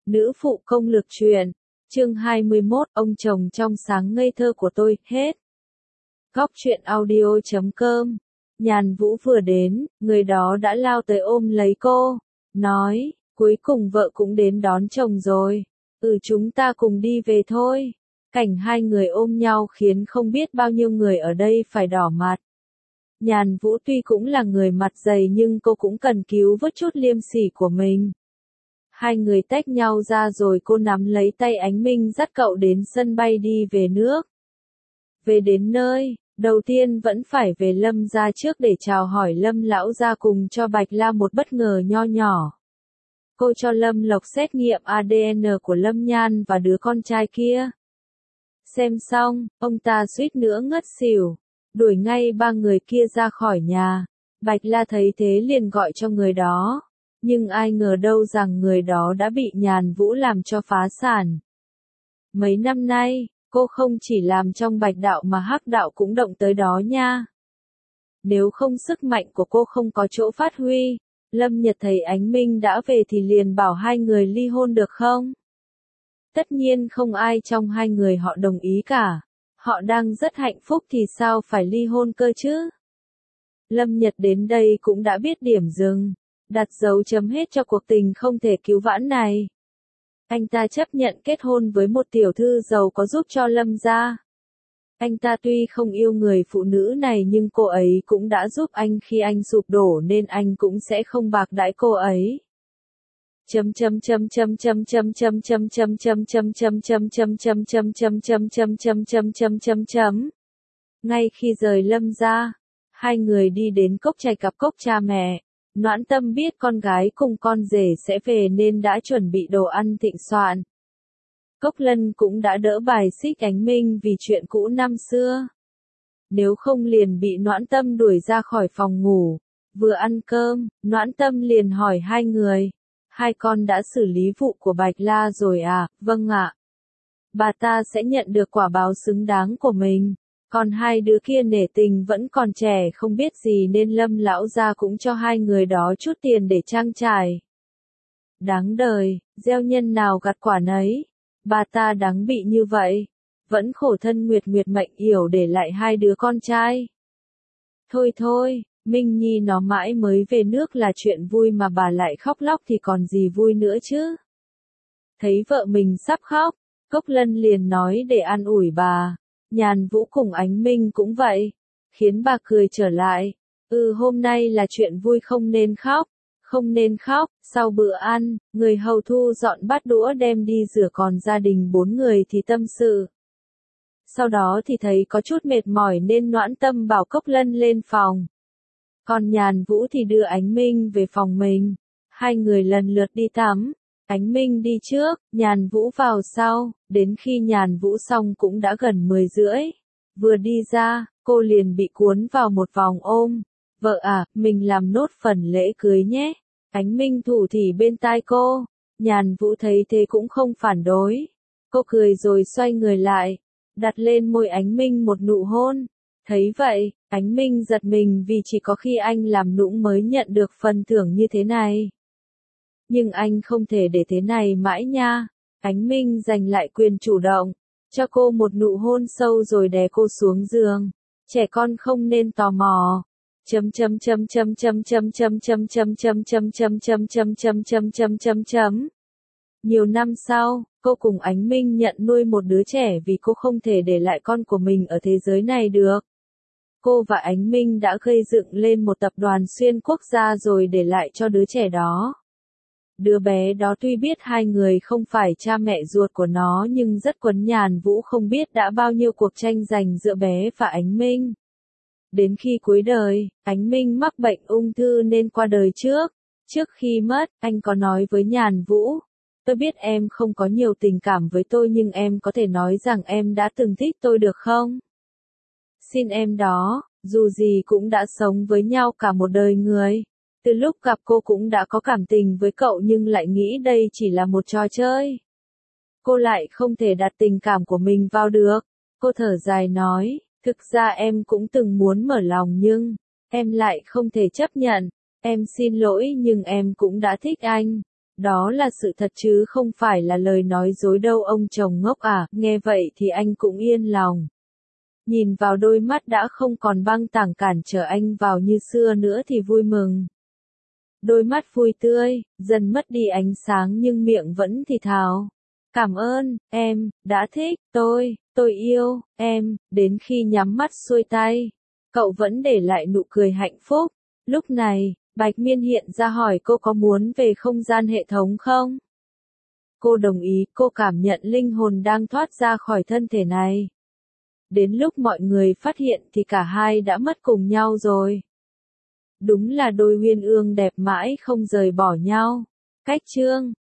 Nữ phụ công lược truyện, chương 21, ông chồng trong sáng ngây thơ của tôi, hết. Góc truyện audio.com. Nhàn Vũ vừa đến, người đó đã lao tới ôm lấy cô, nói, cuối cùng vợ cũng đến đón chồng rồi, chúng ta cùng đi về thôi. Cảnh hai người ôm nhau khiến không biết bao nhiêu người ở đây phải đỏ mặt. Nhàn Vũ tuy cũng là người mặt dày nhưng cô cũng cần cứu vớt chút liêm sỉ của mình. Hai người tách nhau ra rồi cô nắm lấy tay Ánh Minh dắt cậu đến sân bay đi về nước. Về đến nơi, đầu tiên vẫn phải về Lâm gia trước để chào hỏi Lâm lão gia cùng cho Bạch La một bất ngờ nho nhỏ. Cô cho Lâm Lộc xét nghiệm ADN của Lâm Nhan và đứa con trai kia. Xem xong, ông ta suýt nữa ngất xỉu, đuổi ngay ba người kia ra khỏi nhà. Bạch La thấy thế liền gọi cho người đó. Nhưng ai ngờ đâu rằng người đó đã bị Nhàn Vũ làm cho phá sản. Mấy năm nay, cô không chỉ làm trong Bạch đạo mà Hắc đạo cũng động tới đó nha. Nếu không sức mạnh của cô không có chỗ phát huy, Lâm Nhật thấy Ánh Minh đã về thì liền bảo hai người ly hôn được không? Tất nhiên không ai trong hai người họ đồng ý cả. Họ đang rất hạnh phúc thì sao phải ly hôn cơ chứ? Lâm Nhật đến đây cũng đã biết điểm dừng, đặt dấu chấm hết cho cuộc tình không thể cứu vãn này. Anh ta chấp nhận kết hôn với một tiểu thư giàu có giúp cho Lâm gia. Anh ta tuy không yêu người phụ nữ này nhưng cô ấy cũng đã giúp anh khi anh sụp đổ nên anh cũng sẽ không bạc đãi cô ấy. Ngay khi rời Lâm gia, hai người đi đến cốc trạch gặp cốc cha mẹ. Noãn Tâm biết con gái cùng con rể sẽ về nên đã chuẩn bị đồ ăn thịnh soạn. Cốc Lân cũng đã đỡ bài xích Ánh Minh vì chuyện cũ năm xưa. Nếu không liền bị Noãn Tâm đuổi ra khỏi phòng ngủ. Vừa ăn cơm, Noãn Tâm liền hỏi hai người. Hai con đã xử lý vụ của Bạch La rồi à? Vâng ạ. Bà ta sẽ nhận được quả báo xứng đáng của mình. Còn hai đứa kia nể tình vẫn còn trẻ không biết gì nên Lâm lão gia cũng cho hai người đó chút tiền để trang trải. Đáng đời, gieo nhân nào gặt quả nấy. Bà ta đáng bị như vậy. Vẫn khổ thân Nguyệt Nguyệt mệnh yểu để lại hai đứa con trai. Thôi thôi, Minh Nhi nó mãi mới về nước là chuyện vui mà bà lại khóc lóc thì còn gì vui nữa chứ. Thấy vợ mình sắp khóc, Cốc Lân liền nói để an ủi bà. Nhàn Vũ cùng Ánh Minh cũng vậy, khiến bà cười trở lại. Hôm nay là chuyện vui không nên khóc, không nên khóc. Sau bữa ăn, người hầu thu dọn bát đũa đem đi rửa còn gia đình 4 người thì tâm sự. Sau đó thì thấy có chút mệt mỏi nên Noãn Tâm bảo Cốc Lân lên phòng. Còn Nhàn Vũ thì đưa Ánh Minh về phòng mình. Hai người lần lượt đi tắm. Ánh Minh đi trước, Nhàn Vũ vào sau, đến khi Nhàn Vũ xong cũng đã gần 10 rưỡi. Vừa đi ra, cô liền bị cuốn vào một vòng ôm. Vợ à, mình làm nốt phần lễ cưới nhé. Ánh Minh thủ thỉ bên tai cô. Nhàn Vũ thấy thế cũng không phản đối. Cô cười rồi xoay người lại, đặt lên môi Ánh Minh một nụ hôn. Thấy vậy, Ánh Minh giật mình vì chỉ có khi anh làm nũng mới nhận được phần thưởng như thế này. Nhưng anh không thể để thế này mãi nha. Ánh Minh giành lại quyền chủ động, cho cô một nụ hôn sâu rồi đè cô xuống giường. Trẻ con không nên tò mò. Nhiều năm sau, cô cùng Ánh Minh nhận nuôi một đứa trẻ vì cô không thể để lại con của mình ở thế giới này được. Cô và Ánh Minh đã gây dựng lên một tập đoàn xuyên quốc gia rồi để lại cho đứa trẻ đó. Đứa bé đó tuy biết hai người không phải cha mẹ ruột của nó nhưng rất quấn Nhàn Vũ không biết đã bao nhiêu cuộc tranh giành giữa bé và Ánh Minh. Đến khi cuối đời, Ánh Minh mắc bệnh ung thư nên qua đời trước. Trước khi mất, anh có nói với Nhàn Vũ, tôi biết em không có nhiều tình cảm với tôi nhưng em có thể nói rằng em đã từng thích tôi được không? Xin em đó, dù gì cũng đã sống với nhau cả một đời người. Từ lúc gặp cô cũng đã có cảm tình với cậu nhưng lại nghĩ đây chỉ là một trò chơi. Cô lại không thể đặt tình cảm của mình vào được. Cô thở dài nói, thực ra em cũng từng muốn mở lòng nhưng, em lại không thể chấp nhận. Em xin lỗi nhưng em cũng đã thích anh. Đó là sự thật chứ không phải là lời nói dối đâu ông chồng ngốc à, nghe vậy thì anh cũng yên lòng. Nhìn vào đôi mắt đã không còn băng tảng cản trở anh vào như xưa nữa thì vui mừng. Đôi mắt vui tươi, dần mất đi ánh sáng nhưng miệng vẫn thì thào. Cảm ơn, em, đã thích, tôi yêu, em, đến khi nhắm mắt xuôi tay. Cậu vẫn để lại nụ cười hạnh phúc. Lúc này, Bạch Miên hiện ra hỏi cô có muốn về không gian hệ thống không? Cô đồng ý, cô cảm nhận linh hồn đang thoát ra khỏi thân thể này. Đến lúc mọi người phát hiện thì cả hai đã mất cùng nhau rồi. Đúng là đôi uyên ương đẹp mãi không rời bỏ nhau. Cách chương